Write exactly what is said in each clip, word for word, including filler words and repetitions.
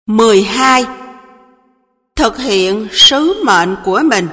mười hai. Thực hiện sứ mệnh của mình.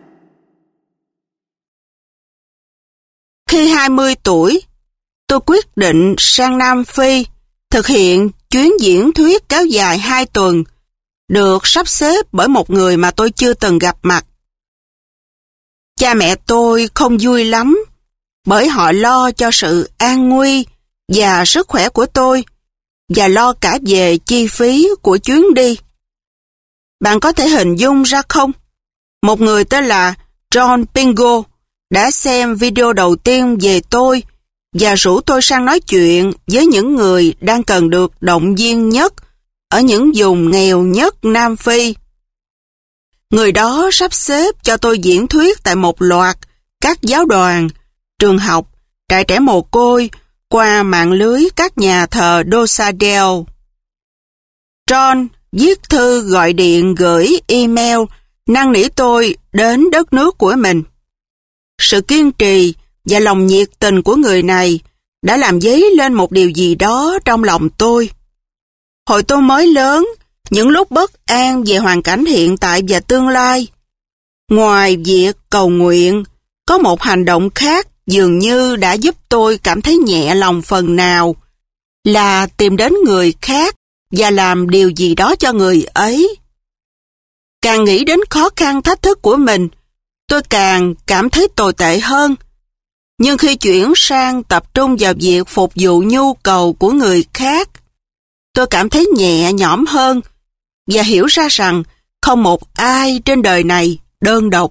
Khi hai mươi tuổi, tôi quyết định sang Nam Phi thực hiện chuyến diễn thuyết kéo dài hai tuần, được sắp xếp bởi một người mà tôi chưa từng gặp mặt. Cha mẹ tôi không vui lắm, bởi họ lo cho sự an nguy và sức khỏe của tôi, và lo cả về chi phí của chuyến đi. Bạn có thể hình dung ra không? Một người tên là John Pingo đã xem video đầu tiên về tôi và rủ tôi sang nói chuyện với những người đang cần được động viên nhất ở những vùng nghèo nhất Nam Phi. Người đó sắp xếp cho tôi diễn thuyết tại một loạt các giáo đoàn, trường học, trại trẻ mồ côi qua mạng lưới các nhà thờ Dosadel. John viết thư, gọi điện, gửi email năn nỉ tôi đến đất nước của mình. Sự kiên trì và lòng nhiệt tình của người này đã làm dấy lên một điều gì đó trong lòng tôi. Hồi tôi mới lớn, những lúc bất an về hoàn cảnh hiện tại và tương lai, ngoài việc cầu nguyện, có một hành động khác dường như đã giúp tôi cảm thấy nhẹ lòng phần nào, là tìm đến người khác và làm điều gì đó cho người ấy. Càng nghĩ đến khó khăn thách thức của mình, tôi càng cảm thấy tồi tệ hơn. Nhưng khi chuyển sang tập trung vào việc phục vụ nhu cầu của người khác, tôi cảm thấy nhẹ nhõm hơn và hiểu ra rằng không một ai trên đời này đơn độc.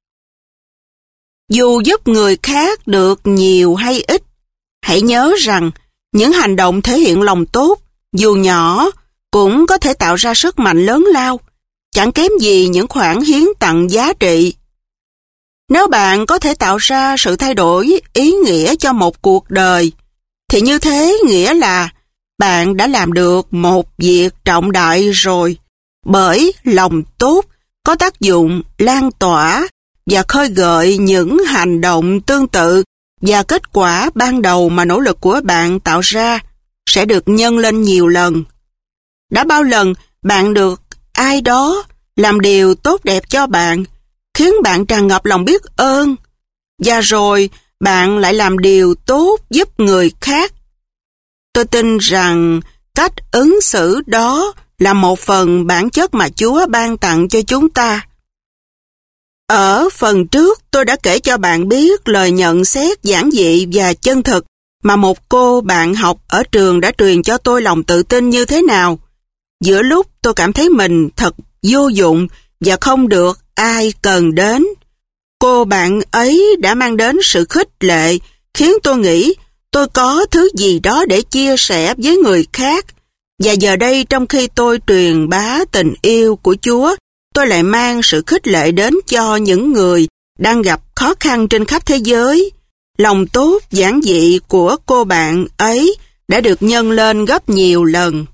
Dù giúp người khác được nhiều hay ít, hãy nhớ rằng những hành động thể hiện lòng tốt, dù nhỏ, cũng có thể tạo ra sức mạnh lớn lao, chẳng kém gì những khoản hiến tặng giá trị. Nếu bạn có thể tạo ra sự thay đổi ý nghĩa cho một cuộc đời, thì như thế nghĩa là bạn đã làm được một việc trọng đại rồi, bởi lòng tốt có tác dụng lan tỏa và khơi gợi những hành động tương tự, và kết quả ban đầu mà nỗ lực của bạn tạo ra sẽ được nhân lên nhiều lần. Đã bao lần bạn được ai đó làm điều tốt đẹp cho bạn, khiến bạn tràn ngập lòng biết ơn, và rồi bạn lại làm điều tốt giúp người khác. Tôi tin rằng cách ứng xử đó là một phần bản chất mà Chúa ban tặng cho chúng ta. Ở phần trước, tôi đã kể cho bạn biết lời nhận xét giản dị và chân thực mà một cô bạn học ở trường đã truyền cho tôi lòng tự tin như thế nào. Giữa lúc tôi cảm thấy mình thật vô dụng và không được ai cần đến, cô bạn ấy đã mang đến sự khích lệ, khiến tôi nghĩ tôi có thứ gì đó để chia sẻ với người khác. Và giờ đây, trong khi tôi truyền bá tình yêu của Chúa, tôi lại mang sự khích lệ đến cho những người đang gặp khó khăn trên khắp thế giới. Lòng tốt giản dị của cô bạn ấy đã được nhân lên gấp nhiều lần.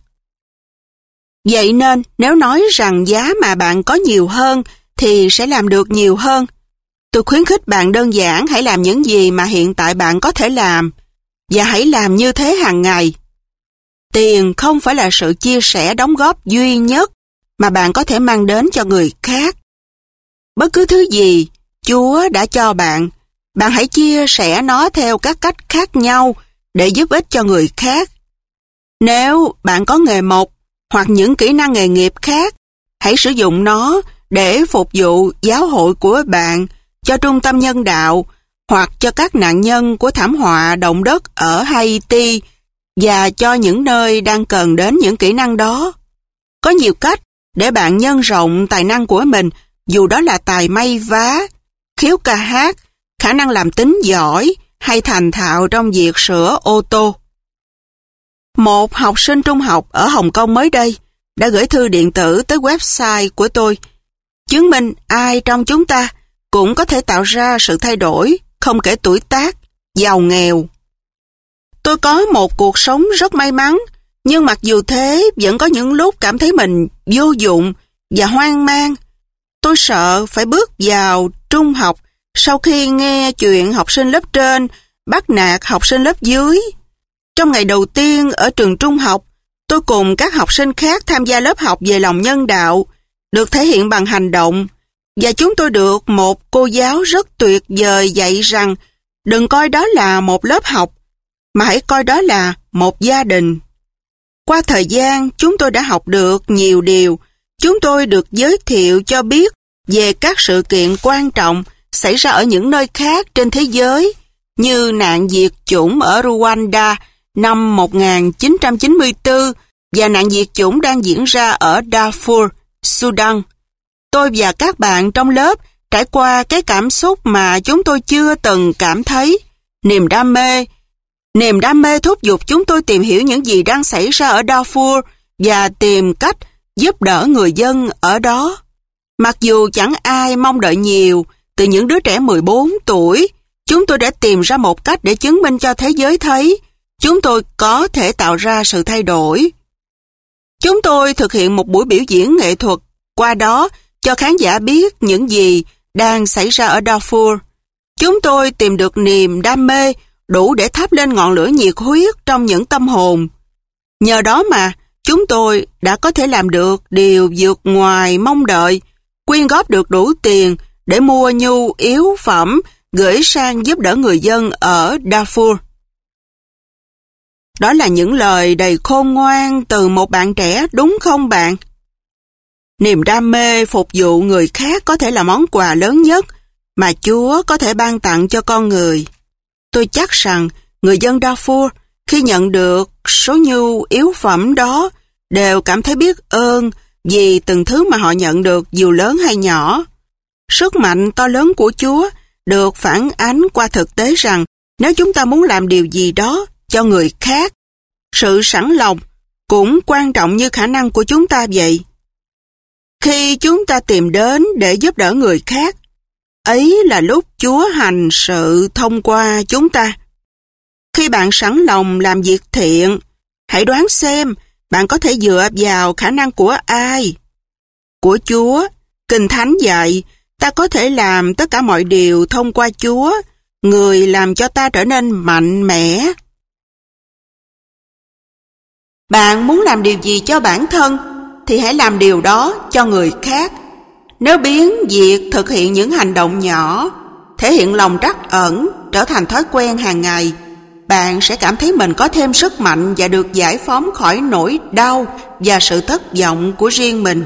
Vậy nên, nếu nói rằng giá mà bạn có nhiều hơn thì sẽ làm được nhiều hơn, tôi khuyến khích bạn đơn giản hãy làm những gì mà hiện tại bạn có thể làm, và hãy làm như thế hàng ngày. Tiền không phải là sự chia sẻ đóng góp duy nhất mà bạn có thể mang đến cho người khác. Bất cứ thứ gì Chúa đã cho bạn, bạn hãy chia sẻ nó theo các cách khác nhau để giúp ích cho người khác. Nếu bạn có nghề mộc hoặc những kỹ năng nghề nghiệp khác, hãy sử dụng nó để phục vụ giáo hội của bạn, cho trung tâm nhân đạo hoặc cho các nạn nhân của thảm họa động đất ở Haiti, và cho những nơi đang cần đến những kỹ năng đó. Có nhiều cách để bạn nhân rộng tài năng của mình, dù đó là tài may vá, khiếu ca hát, khả năng làm tính giỏi hay thành thạo trong việc sửa ô tô. Một học sinh trung học ở Hồng Kông mới đây đã gửi thư điện tử tới website của tôi, chứng minh ai trong chúng ta cũng có thể tạo ra sự thay đổi, không kể tuổi tác, giàu nghèo. Tôi có một cuộc sống rất may mắn, nhưng mặc dù thế, vẫn có những lúc cảm thấy mình vô dụng và hoang mang. Tôi sợ phải bước vào trung học sau khi nghe chuyện học sinh lớp trên bắt nạt học sinh lớp dưới. Trong ngày đầu tiên ở trường trung học, Tôi cùng các học sinh khác tham gia lớp học về lòng nhân đạo, được thể hiện bằng hành động, và chúng tôi được một cô giáo rất tuyệt vời dạy rằng đừng coi đó là một lớp học, mà hãy coi đó là một gia đình. Qua thời gian, chúng tôi đã học được nhiều điều. Chúng tôi được giới thiệu cho biết về các sự kiện quan trọng xảy ra ở những nơi khác trên thế giới, như nạn diệt chủng ở Rwanda năm một nghìn chín trăm chín mươi tư và nạn diệt chủng đang diễn ra ở Darfur, Sudan. Tôi và các bạn trong lớp trải qua cái cảm xúc mà chúng tôi chưa từng cảm thấy, niềm đam mê. Niềm đam mê thúc giục chúng tôi tìm hiểu những gì đang xảy ra ở Darfur và tìm cách giúp đỡ người dân ở đó. Mặc dù chẳng ai mong đợi nhiều, từ những đứa trẻ mười bốn tuổi, chúng tôi đã tìm ra một cách để chứng minh cho thế giới thấy chúng tôi có thể tạo ra sự thay đổi. Chúng tôi thực hiện một buổi biểu diễn nghệ thuật, qua đó cho khán giả biết những gì đang xảy ra ở Darfur. Chúng tôi tìm được niềm đam mê đủ để thắp lên ngọn lửa nhiệt huyết trong những tâm hồn. Nhờ đó mà chúng tôi đã có thể làm được điều vượt ngoài mong đợi, quyên góp được đủ tiền để mua nhu yếu phẩm gửi sang giúp đỡ người dân ở Darfur. Đó là những lời đầy khôn ngoan từ một bạn trẻ, đúng không bạn? Niềm đam mê phục vụ người khác có thể là món quà lớn nhất mà Chúa có thể ban tặng cho con người. Tôi chắc rằng người dân Darfur khi nhận được số nhu yếu phẩm đó đều cảm thấy biết ơn vì từng thứ mà họ nhận được dù lớn hay nhỏ. Sức mạnh to lớn của Chúa được phản ánh qua thực tế rằng nếu chúng ta muốn làm điều gì đó cho người khác, sự sẵn lòng cũng quan trọng như khả năng của chúng ta vậy. Khi chúng ta tìm đến để giúp đỡ người khác, ấy là lúc Chúa hành sự thông qua chúng ta. Khi bạn sẵn lòng làm việc thiện, hãy đoán xem bạn có thể dựa vào khả năng của ai? Của Chúa. Kinh Thánh dạy, ta có thể làm tất cả mọi điều thông qua Chúa, người làm cho ta trở nên mạnh mẽ. Bạn muốn làm điều gì cho bản thân, thì hãy làm điều đó cho người khác. Nếu biến việc thực hiện những hành động nhỏ, thể hiện lòng trắc ẩn, trở thành thói quen hàng ngày, bạn sẽ cảm thấy mình có thêm sức mạnh và được giải phóng khỏi nỗi đau và sự thất vọng của riêng mình.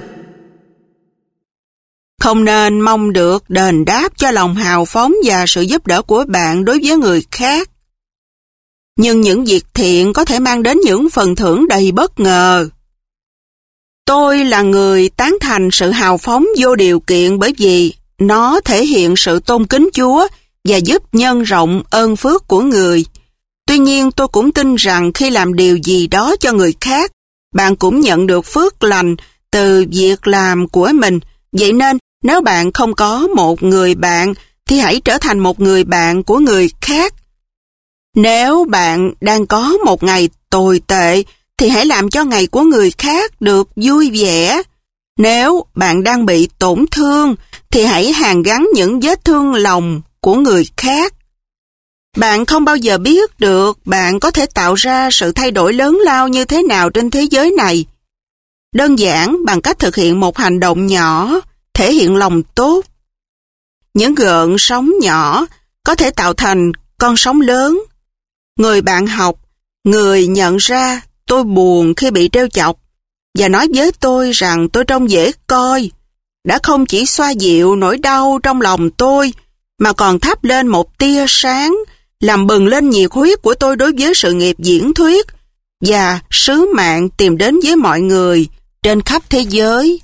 Không nên mong được đền đáp cho lòng hào phóng và sự giúp đỡ của bạn đối với người khác. Nhưng những việc thiện có thể mang đến những phần thưởng đầy bất ngờ. Tôi là người tán thành sự hào phóng vô điều kiện bởi vì nó thể hiện sự tôn kính Chúa và giúp nhân rộng ơn phước của người. Tuy nhiên tôi cũng tin rằng khi làm điều gì đó cho người khác, bạn cũng nhận được phước lành từ việc làm của mình. Vậy nên nếu bạn không có một người bạn thì hãy trở thành một người bạn của người khác. Nếu bạn đang có một ngày tồi tệ thì hãy làm cho ngày của người khác được vui vẻ. Nếu bạn đang bị tổn thương thì hãy hàn gắn những vết thương lòng của người khác. Bạn không bao giờ biết được bạn có thể tạo ra sự thay đổi lớn lao như thế nào trên thế giới này. Đơn giản bằng cách thực hiện một hành động nhỏ, thể hiện lòng tốt. Những gợn sóng nhỏ có thể tạo thành con sóng lớn. Người bạn học, người nhận ra tôi buồn khi bị trêu chọc và nói với tôi rằng tôi trông dễ coi, đã không chỉ xoa dịu nỗi đau trong lòng tôi mà còn thắp lên một tia sáng, làm bừng lên nhiệt huyết của tôi đối với sự nghiệp diễn thuyết và sứ mạng tìm đến với mọi người trên khắp thế giới.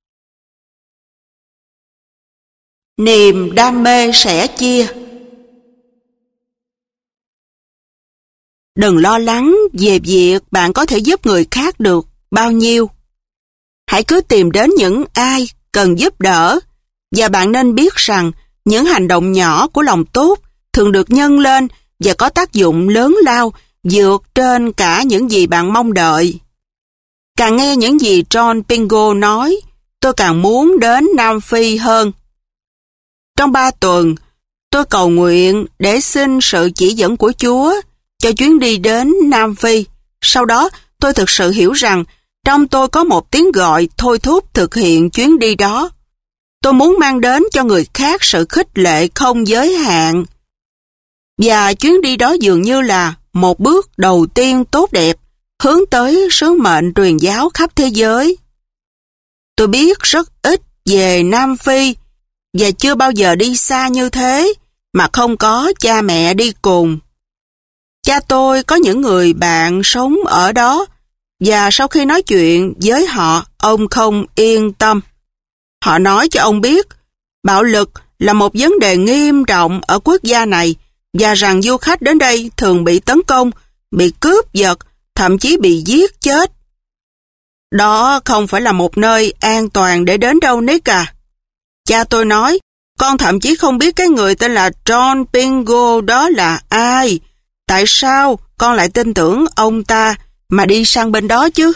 Niềm đam mê sẻ chia. Đừng lo lắng về việc bạn có thể giúp người khác được bao nhiêu. Hãy cứ tìm đến những ai cần giúp đỡ, và bạn nên biết rằng những hành động nhỏ của lòng tốt thường được nhân lên và có tác dụng lớn lao vượt trên cả những gì bạn mong đợi. Càng nghe những gì John Pingo nói, tôi càng muốn đến Nam Phi hơn. Trong ba tuần, tôi cầu nguyện để xin sự chỉ dẫn của Chúa cho chuyến đi đến Nam Phi. Sau đó, tôi thực sự hiểu rằng trong tôi có một tiếng gọi thôi thúc thực hiện chuyến đi đó. Tôi muốn mang đến cho người khác sự khích lệ không giới hạn. Và chuyến đi đó dường như là một bước đầu tiên tốt đẹp hướng tới sứ mệnh truyền giáo khắp thế giới. Tôi biết rất ít về Nam Phi và chưa bao giờ đi xa như thế mà không có cha mẹ đi cùng. Cha tôi có những người bạn sống ở đó và sau khi nói chuyện với họ, ông không yên tâm. Họ nói cho ông biết bạo lực là một vấn đề nghiêm trọng ở quốc gia này và rằng du khách đến đây thường bị tấn công, bị cướp giật, thậm chí bị giết chết. Đó không phải là một nơi an toàn để đến đâu Nick à. Cha tôi nói, con thậm chí không biết cái người tên là John Pingo đó là ai. Tại sao con lại tin tưởng ông ta mà đi sang bên đó chứ?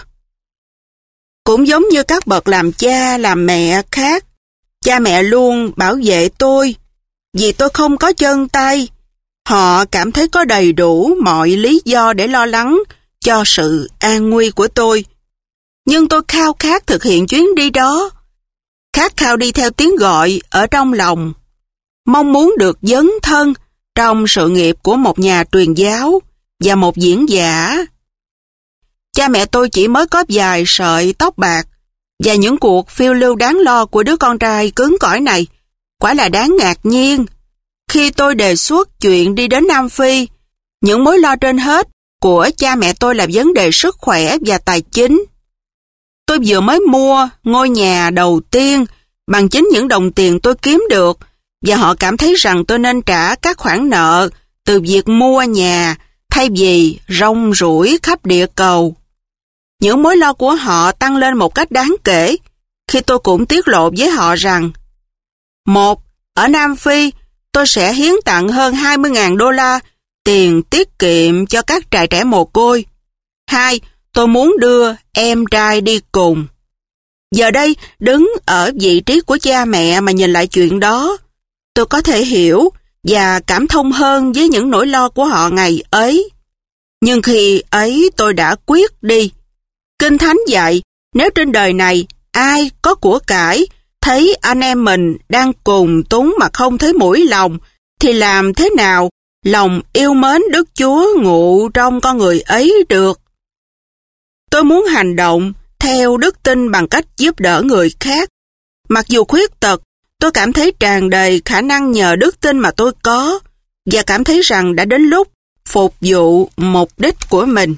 Cũng giống như các bậc làm cha, làm mẹ khác, cha mẹ luôn bảo vệ tôi vì tôi không có chân tay. Họ cảm thấy có đầy đủ mọi lý do để lo lắng cho sự an nguy của tôi. Nhưng tôi khao khát thực hiện chuyến đi đó, khát khao đi theo tiếng gọi ở trong lòng, mong muốn được dấn thân trong sự nghiệp của một nhà truyền giáo và một diễn giả. Cha mẹ tôi chỉ mới có vài sợi tóc bạc và những cuộc phiêu lưu đáng lo của đứa con trai cứng cỏi này quả là đáng ngạc nhiên. Khi tôi đề xuất chuyện đi đến Nam Phi, những mối lo trên hết của cha mẹ tôi là vấn đề sức khỏe và tài chính. Tôi vừa mới mua ngôi nhà đầu tiên bằng chính những đồng tiền tôi kiếm được và họ cảm thấy rằng tôi nên trả các khoản nợ từ việc mua nhà thay vì rong ruổi khắp địa cầu. Những mối lo của họ tăng lên một cách đáng kể khi tôi cũng tiết lộ với họ rằng: một, ở Nam Phi, tôi sẽ hiến tặng hơn hai mươi nghìn đô la tiền tiết kiệm cho các trại trẻ mồ côi. Hai, tôi muốn đưa em trai đi cùng. Giờ đây, đứng ở vị trí của cha mẹ mà nhìn lại chuyện đó, tôi có thể hiểu và cảm thông hơn với những nỗi lo của họ ngày ấy. Nhưng khi ấy tôi đã quyết đi. Kinh Thánh dạy, nếu trên đời này ai có của cải, thấy anh em mình đang cùng túng mà không thấy mũi lòng, thì làm thế nào lòng yêu mến Đức Chúa ngụ trong con người ấy được? Tôi muốn hành động theo đức tin bằng cách giúp đỡ người khác. Mặc dù khuyết tật, tôi cảm thấy tràn đầy khả năng nhờ đức tin mà tôi có và cảm thấy rằng đã đến lúc phục vụ mục đích của mình.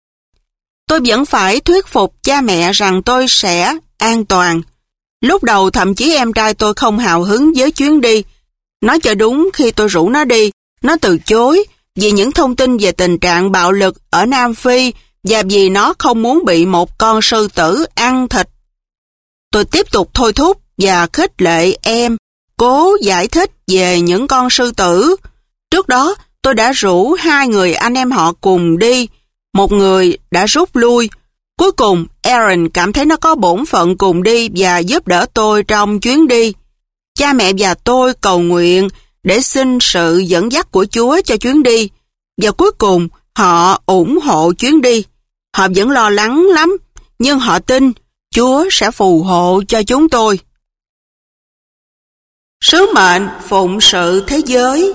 Tôi vẫn phải thuyết phục cha mẹ rằng tôi sẽ an toàn. Lúc đầu thậm chí em trai tôi không hào hứng với chuyến đi. Nói cho đúng, khi tôi rủ nó đi, nó từ chối vì những thông tin về tình trạng bạo lực ở Nam Phi và vì nó không muốn bị một con sư tử ăn thịt. Tôi tiếp tục thôi thúc và khích lệ em cố giải thích về những con sư tử. Trước đó, tôi đã rủ hai người anh em họ cùng đi. Một người đã rút lui. Cuối cùng, Aaron cảm thấy nó có bổn phận cùng đi và giúp đỡ tôi trong chuyến đi. Cha mẹ và tôi cầu nguyện để xin sự dẫn dắt của Chúa cho chuyến đi. Và cuối cùng, họ ủng hộ chuyến đi. Họ vẫn lo lắng lắm, nhưng họ tin Chúa sẽ phù hộ cho chúng tôi. Sứ mệnh phụng sự thế giới.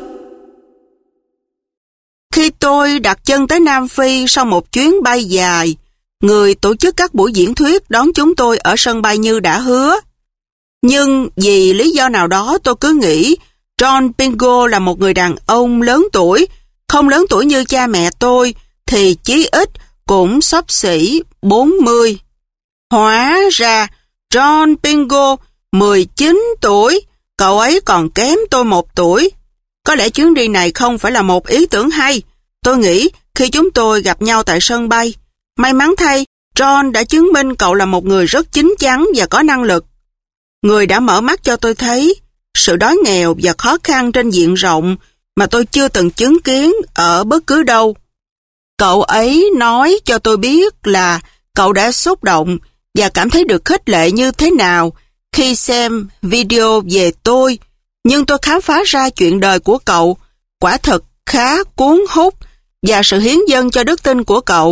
Khi tôi đặt chân tới Nam Phi sau một chuyến bay dài, người tổ chức các buổi diễn thuyết đón chúng tôi ở sân bay như đã hứa. Nhưng vì lý do nào đó tôi cứ nghĩ John Pingo là một người đàn ông lớn tuổi, không lớn tuổi như cha mẹ tôi, thì chí ít cũng xấp xỉ bốn mươi. Hóa ra John Pingo mười chín tuổi, cậu ấy còn kém tôi một tuổi. Có lẽ chuyến đi này không phải là một ý tưởng hay. Tôi nghĩ khi chúng tôi gặp nhau tại sân bay, may mắn thay, John đã chứng minh cậu là một người rất chín chắn và có năng lực. Người đã mở mắt cho tôi thấy sự đói nghèo và khó khăn trên diện rộng mà tôi chưa từng chứng kiến ở bất cứ đâu. Cậu ấy nói cho tôi biết là cậu đã xúc động và cảm thấy được khích lệ như thế nào khi xem video về tôi, nhưng tôi khám phá ra chuyện đời của cậu quả thật khá cuốn hút và sự hiến dâng cho đức tin của cậu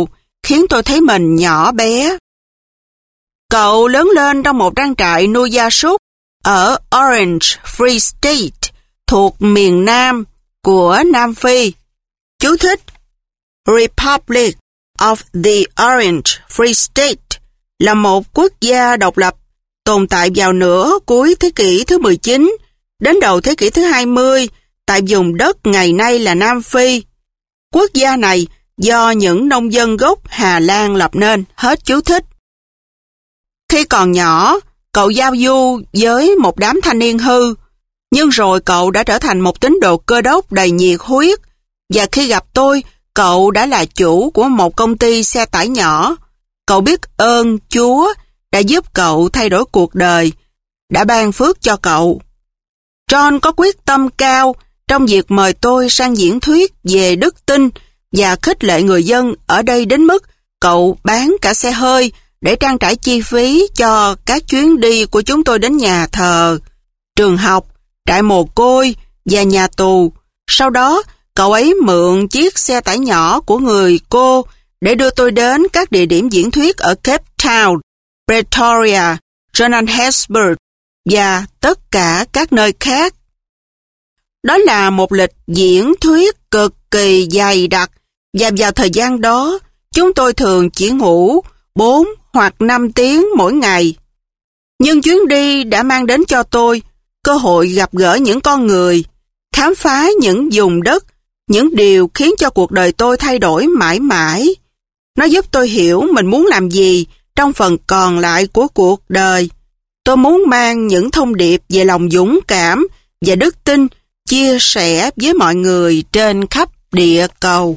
khiến tôi thấy mình nhỏ bé. Cậu lớn lên trong một trang trại nuôi gia súc ở Orange Free State thuộc miền Nam của Nam Phi. Chú thích: Republic of the Orange Free State là một quốc gia độc lập tồn tại vào nửa cuối thế kỷ thứ mười chín đến đầu thế kỷ thứ hai mươi tại vùng đất ngày nay là Nam Phi. Quốc gia này do những nông dân gốc Hà Lan lập nên. Hết chú thích. Khi còn nhỏ, cậu giao du với một đám thanh niên hư, nhưng rồi cậu đã trở thành một tín đồ Cơ Đốc đầy nhiệt huyết, và khi gặp tôi, cậu đã là chủ của một công ty xe tải nhỏ. Cậu biết ơn Chúa đã giúp cậu thay đổi cuộc đời, đã ban phước cho cậu. John có quyết tâm cao trong việc mời tôi sang diễn thuyết về đức tin và khích lệ người dân ở đây đến mức cậu bán cả xe hơi để trang trải chi phí cho các chuyến đi của chúng tôi đến nhà thờ, trường học, trại mồ côi và nhà tù. Sau đó, cậu ấy mượn chiếc xe tải nhỏ của người cô để đưa tôi đến các địa điểm diễn thuyết ở Cape Town, Pretoria, Johannesburg và tất cả các nơi khác. Đó là một lịch diễn thuyết cực kỳ dày đặc, và vào thời gian đó, chúng tôi thường chỉ ngủ bốn hoặc năm tiếng mỗi ngày. Nhưng chuyến đi đã mang đến cho tôi cơ hội gặp gỡ những con người, khám phá những vùng đất, những điều khiến cho cuộc đời tôi thay đổi mãi mãi. Nó giúp tôi hiểu mình muốn làm gì trong phần còn lại của cuộc đời. Tôi muốn mang những thông điệp về lòng dũng cảm và đức tin chia sẻ với mọi người trên khắp địa cầu.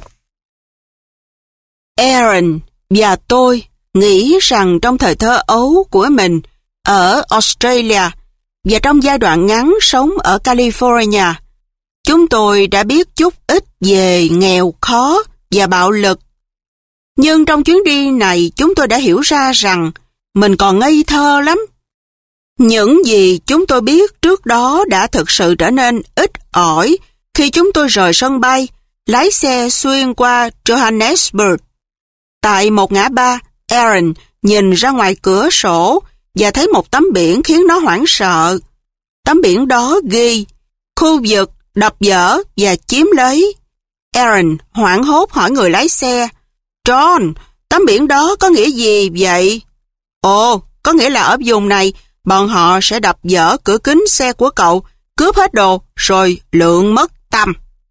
Aaron và tôi nghĩ rằng trong thời thơ ấu của mình ở Australia và trong giai đoạn ngắn sống ở California, chúng tôi đã biết chút ít về nghèo khó và bạo lực. Nhưng trong chuyến đi này chúng tôi đã hiểu ra rằng mình còn ngây thơ lắm. Những gì chúng tôi biết trước đó đã thực sự trở nên ít ỏi khi chúng tôi rời sân bay, lái xe xuyên qua Johannesburg. Tại một ngã ba, Aaron nhìn ra ngoài cửa sổ và thấy một tấm biển khiến nó hoảng sợ. Tấm biển đó ghi khu vực đập dỡ và chiếm lấy. Aaron hoảng hốt hỏi người lái xe: John, tấm biển đó có nghĩa gì vậy? Ồ, có nghĩa là ở vùng này, bọn họ sẽ đập dỡ cửa kính xe của cậu, cướp hết đồ, rồi lượn mất tăm.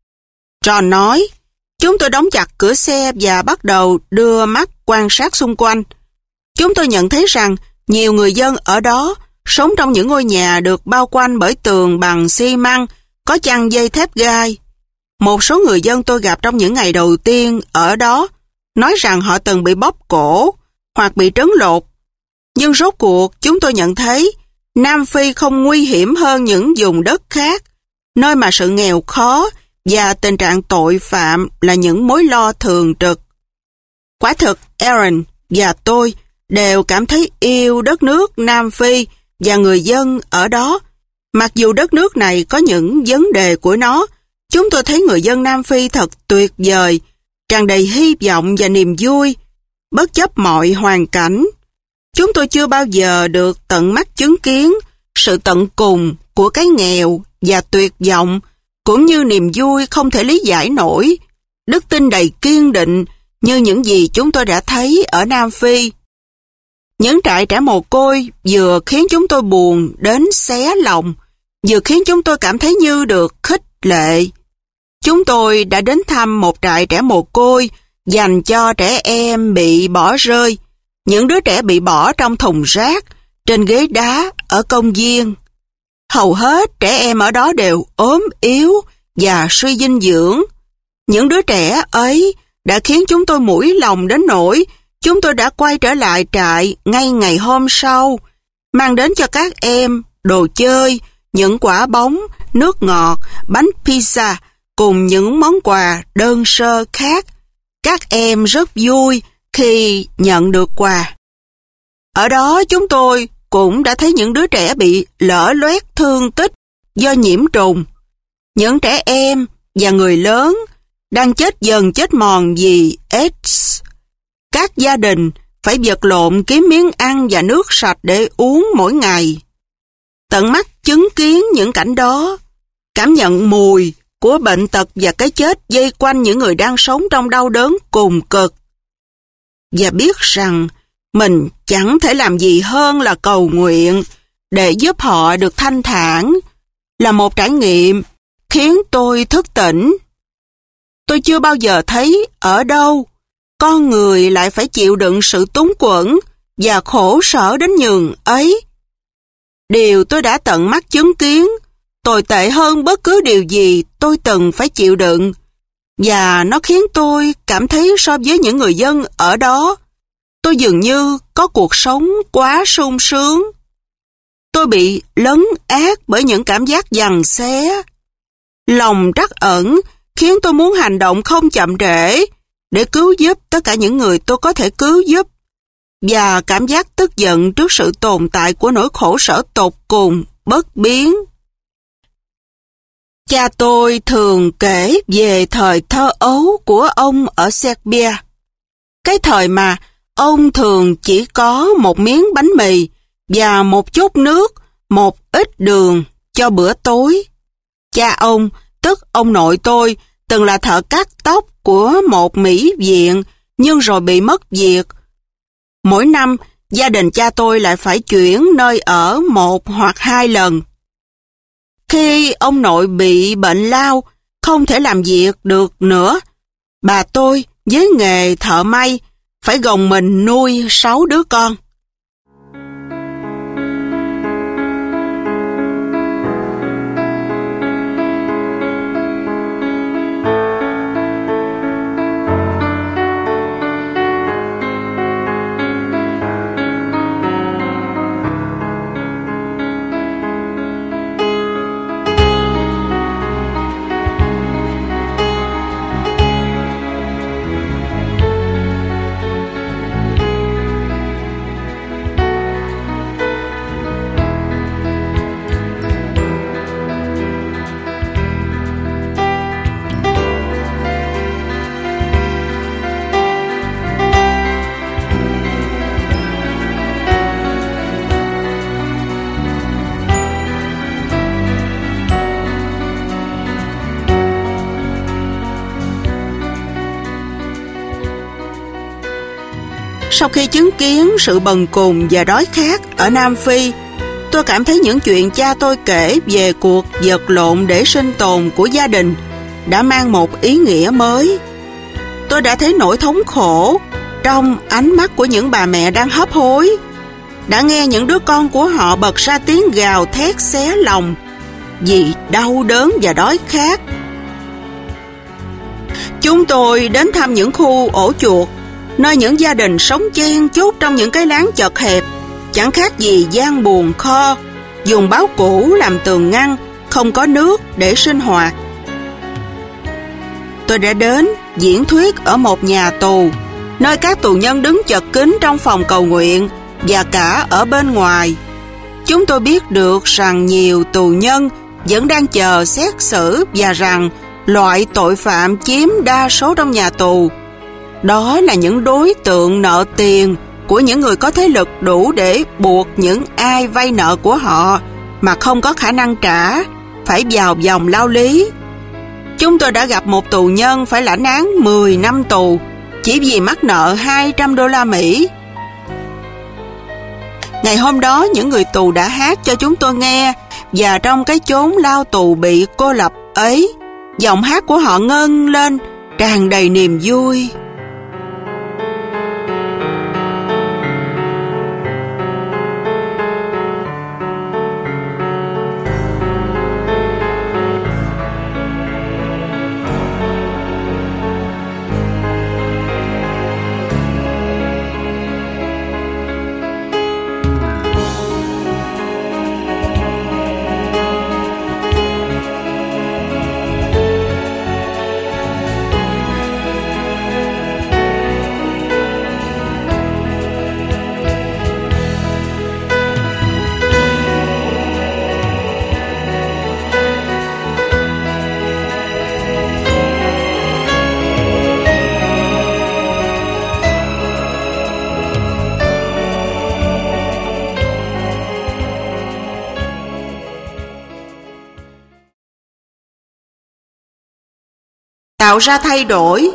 John nói. Chúng tôi đóng chặt cửa xe và bắt đầu đưa mắt quan sát xung quanh. Chúng tôi nhận thấy rằng nhiều người dân ở đó sống trong những ngôi nhà được bao quanh bởi tường bằng xi măng, có chằng dây thép gai. Một số người dân tôi gặp trong những ngày đầu tiên ở đó nói rằng họ từng bị bóp cổ hoặc bị trấn lột. Nhưng rốt cuộc chúng tôi nhận thấy Nam Phi không nguy hiểm hơn những vùng đất khác, nơi mà sự nghèo khó và tình trạng tội phạm là những mối lo thường trực. Quả thực, Aaron và tôi đều cảm thấy yêu đất nước Nam Phi và người dân ở đó. Mặc dù đất nước này có những vấn đề của nó, chúng tôi thấy người dân Nam Phi thật tuyệt vời, tràn đầy hy vọng và niềm vui, bất chấp mọi hoàn cảnh. Chúng tôi chưa bao giờ được tận mắt chứng kiến sự tận cùng của cái nghèo và tuyệt vọng, cũng như niềm vui không thể lý giải nổi, đức tin đầy kiên định như những gì chúng tôi đã thấy ở Nam Phi. Những trại trẻ mồ côi vừa khiến chúng tôi buồn đến xé lòng, vừa khiến chúng tôi cảm thấy như được khích lệ. Chúng tôi đã đến thăm một trại trẻ mồ côi dành cho trẻ em bị bỏ rơi, những đứa trẻ bị bỏ trong thùng rác, trên ghế đá ở công viên. Hầu hết trẻ em ở đó đều ốm yếu và suy dinh dưỡng. Những đứa trẻ ấy đã khiến chúng tôi mũi lòng đến nỗi chúng tôi đã quay trở lại trại ngay ngày hôm sau, mang đến cho các em đồ chơi, những quả bóng, nước ngọt, bánh pizza cùng những món quà đơn sơ khác. Các em rất vui khi nhận được quà. Ở đó chúng tôi cũng đã thấy những đứa trẻ bị lở loét thương tích do nhiễm trùng. Những trẻ em và người lớn đang chết dần chết mòn vì AIDS. Các gia đình phải vật lộn kiếm miếng ăn và nước sạch để uống mỗi ngày. Tận mắt chứng kiến những cảnh đó, cảm nhận mùi của bệnh tật và cái chết dây quanh những người đang sống trong đau đớn cùng cực. Và biết rằng mình chẳng thể làm gì hơn là cầu nguyện để giúp họ được thanh thản, là một trải nghiệm khiến tôi thức tỉnh. Tôi chưa bao giờ thấy ở đâu con người lại phải chịu đựng sự túng quẫn và khổ sở đến nhường ấy. Điều tôi đã tận mắt chứng kiến tồi tệ hơn bất cứ điều gì tôi từng phải chịu đựng, và nó khiến tôi cảm thấy so với những người dân ở đó, tôi dường như có cuộc sống quá sung sướng. Tôi bị lấn át bởi những cảm giác giằng xé. Lòng trắc ẩn khiến tôi muốn hành động không chậm trễ để cứu giúp tất cả những người tôi có thể cứu giúp, và cảm giác tức giận trước sự tồn tại của nỗi khổ sở tột cùng, bất biến. Cha tôi thường kể về thời thơ ấu của ông ở Serbia. Cái thời mà ông thường chỉ có một miếng bánh mì và một chút nước, một ít đường cho bữa tối. Cha ông, tức ông nội tôi, từng là thợ cắt tóc của một mỹ viện, nhưng rồi bị mất việc. Mỗi năm, gia đình cha tôi lại phải chuyển nơi ở một hoặc hai lần. Khi ông nội bị bệnh lao, không thể làm việc được nữa, bà tôi với nghề thợ may phải gồng mình nuôi sáu đứa con. Sau khi chứng kiến sự bần cùng và đói khát ở Nam Phi, tôi cảm thấy những chuyện cha tôi kể về cuộc vật lộn để sinh tồn của gia đình đã mang một ý nghĩa mới. Tôi đã thấy nỗi thống khổ trong ánh mắt của những bà mẹ đang hấp hối, đã nghe những đứa con của họ bật ra tiếng gào thét xé lòng vì đau đớn và đói khát. Chúng tôi đến thăm những khu ổ chuột, nơi những gia đình sống chen chúc trong những cái lán chật hẹp, chẳng khác gì gian buồng kho, dùng báo cũ làm tường ngăn, không có nước để sinh hoạt. Tôi đã đến diễn thuyết ở một nhà tù, nơi các tù nhân đứng chật kín trong phòng cầu nguyện và cả ở bên ngoài. Chúng tôi biết được rằng nhiều tù nhân vẫn đang chờ xét xử và rằng loại tội phạm chiếm đa số trong nhà tù đó là những đối tượng nợ tiền của những người có thế lực đủ để buộc những ai vay nợ của họ mà không có khả năng trả phải vào vòng lao lý. Chúng tôi đã gặp một tù nhân phải lãnh án mười năm tù chỉ vì mắc nợ hai trăm đô la Mỹ. Ngày hôm đó, những người tù đã hát cho chúng tôi nghe, và trong cái chốn lao tù bị cô lập ấy, giọng hát của họ ngân lên tràn đầy niềm vui. tạo ra thay đổi.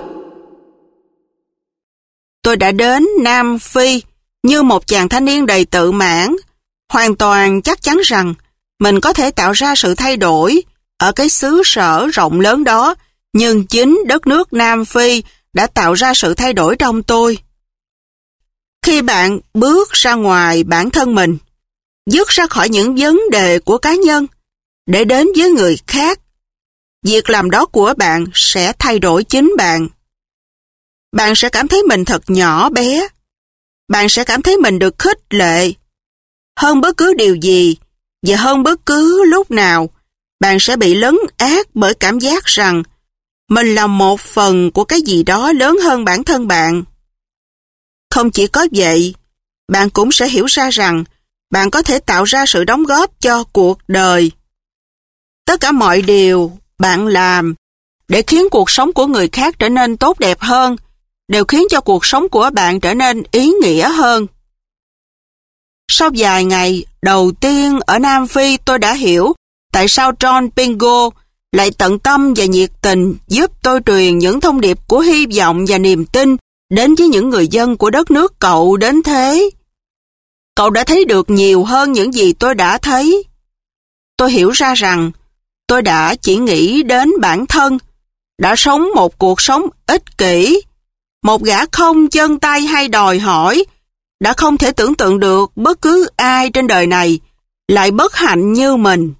Tôi đã đến Nam Phi như một chàng thanh niên đầy tự mãn, hoàn toàn chắc chắn rằng mình có thể tạo ra sự thay đổi ở cái xứ sở rộng lớn đó, nhưng chính đất nước Nam Phi đã tạo ra sự thay đổi trong tôi. Khi bạn bước ra ngoài bản thân mình, dứt ra khỏi những vấn đề của cá nhân để đến với người khác, việc làm đó của bạn sẽ thay đổi chính bạn. Bạn sẽ cảm thấy mình thật nhỏ bé. Bạn sẽ cảm thấy mình được khích lệ. Hơn bất cứ điều gì và hơn bất cứ lúc nào, bạn sẽ bị lấn át bởi cảm giác rằng mình là một phần của cái gì đó lớn hơn bản thân bạn. Không chỉ có vậy, bạn cũng sẽ hiểu ra rằng bạn có thể tạo ra sự đóng góp cho cuộc đời. Tất cả mọi điều bạn làm để khiến cuộc sống của người khác trở nên tốt đẹp hơn đều khiến cho cuộc sống của bạn trở nên ý nghĩa hơn. Sau vài ngày đầu tiên ở Nam Phi, tôi đã hiểu tại sao John Pingo lại tận tâm và nhiệt tình giúp tôi truyền những thông điệp của hy vọng và niềm tin đến với những người dân của đất nước cậu đến thế. Cậu đã thấy được nhiều hơn những gì tôi đã thấy. Tôi hiểu ra rằng tôi đã chỉ nghĩ đến bản thân, đã sống một cuộc sống ích kỷ, một gã không chân tay hay đòi hỏi, đã không thể tưởng tượng được bất cứ ai trên đời này lại bất hạnh như mình.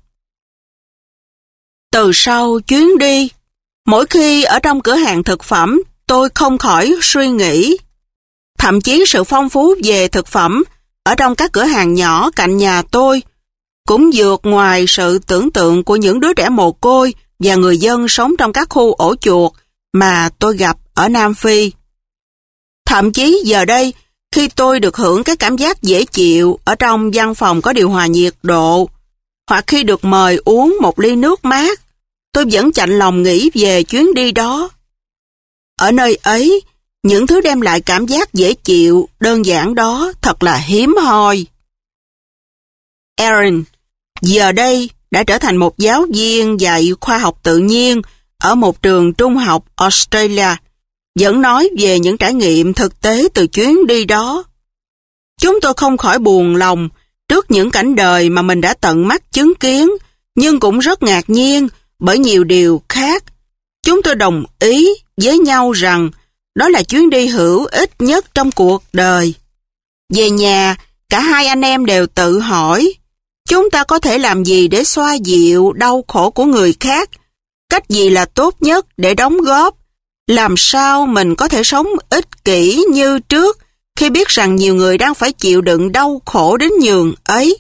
Từ sau chuyến đi, mỗi khi ở trong cửa hàng thực phẩm, tôi không khỏi suy nghĩ. Thậm chí sự phong phú về thực phẩm ở trong các cửa hàng nhỏ cạnh nhà tôi cũng vượt ngoài sự tưởng tượng của những đứa trẻ mồ côi và người dân sống trong các khu ổ chuột mà tôi gặp ở Nam Phi. Thậm chí giờ đây, khi tôi được hưởng cái cảm giác dễ chịu ở trong văn phòng có điều hòa nhiệt độ, hoặc khi được mời uống một ly nước mát, tôi vẫn chạnh lòng nghĩ về chuyến đi đó. Ở nơi ấy, những thứ đem lại cảm giác dễ chịu, đơn giản đó thật là hiếm hoi. Aaron, giờ đây đã trở thành một giáo viên dạy khoa học tự nhiên ở một trường trung học Australia, vẫn nói về những trải nghiệm thực tế từ chuyến đi đó. Chúng tôi không khỏi buồn lòng trước những cảnh đời mà mình đã tận mắt chứng kiến, nhưng cũng rất ngạc nhiên bởi nhiều điều khác. Chúng tôi đồng ý với nhau rằng đó là chuyến đi hữu ích nhất trong cuộc đời. Về nhà, cả hai anh em đều tự hỏi, chúng ta có thể làm gì để xoa dịu đau khổ của người khác? Cách gì là tốt nhất để đóng góp? Làm sao mình có thể sống ích kỷ như trước khi biết rằng nhiều người đang phải chịu đựng đau khổ đến nhường ấy?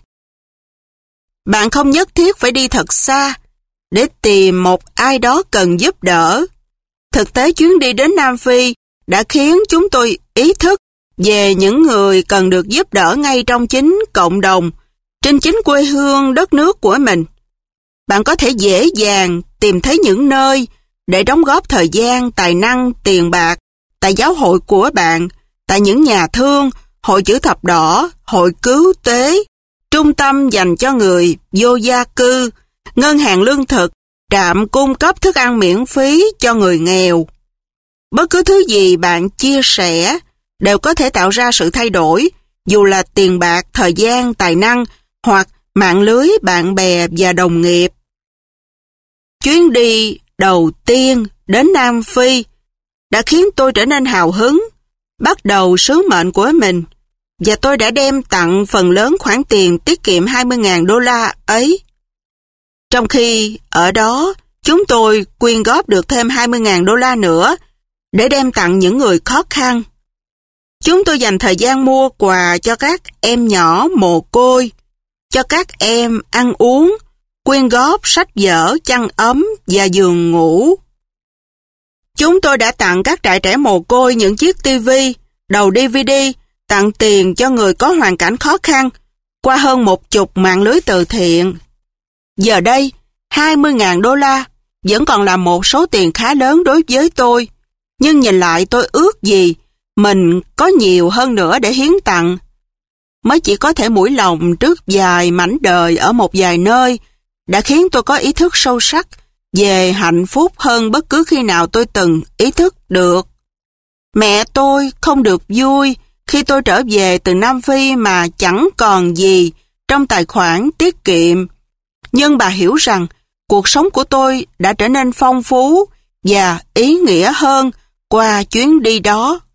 Bạn không nhất thiết phải đi thật xa để tìm một ai đó cần giúp đỡ. Thực tế chuyến đi đến Nam Phi đã khiến chúng tôi ý thức về những người cần được giúp đỡ ngay trong chính cộng đồng, trên chính quê hương đất nước của mình. Bạn có thể dễ dàng tìm thấy những nơi để đóng góp thời gian, tài năng, tiền bạc, tại giáo hội của bạn, tại những nhà thương, hội chữ thập đỏ, hội cứu tế, trung tâm dành cho người vô gia cư, ngân hàng lương thực, trạm cung cấp thức ăn miễn phí cho người nghèo. Bất cứ thứ gì bạn chia sẻ đều có thể tạo ra sự thay đổi, dù là tiền bạc, thời gian, tài năng hoặc mạng lưới bạn bè và đồng nghiệp. Chuyến đi đầu tiên đến Nam Phi đã khiến tôi trở nên hào hứng, bắt đầu sứ mệnh của mình, và tôi đã đem tặng phần lớn khoản tiền tiết kiệm hai mươi nghìn đô la ấy. Trong khi ở đó, chúng tôi quyên góp được thêm hai mươi nghìn đô la nữa để đem tặng những người khó khăn. Chúng tôi dành thời gian mua quà cho các em nhỏ mồ côi, cho các em ăn uống, quyên góp sách vở, chăn ấm và giường ngủ. Chúng tôi đã tặng các trại trẻ mồ côi những chiếc tivi, đầu đê vê đê, tặng tiền cho người có hoàn cảnh khó khăn qua hơn một chục mạng lưới từ thiện. Giờ đây, hai mươi nghìn đô la vẫn còn là một số tiền khá lớn đối với tôi, nhưng nhìn lại tôi ước gì mình có nhiều hơn nữa để hiến tặng. Mới chỉ có thể mũi lòng trước vài mảnh đời ở một vài nơi đã khiến tôi có ý thức sâu sắc về hạnh phúc hơn bất cứ khi nào tôi từng ý thức được. Mẹ tôi không được vui khi tôi trở về từ Nam Phi mà chẳng còn gì trong tài khoản tiết kiệm. Nhưng bà hiểu rằng cuộc sống của tôi đã trở nên phong phú và ý nghĩa hơn qua chuyến đi đó.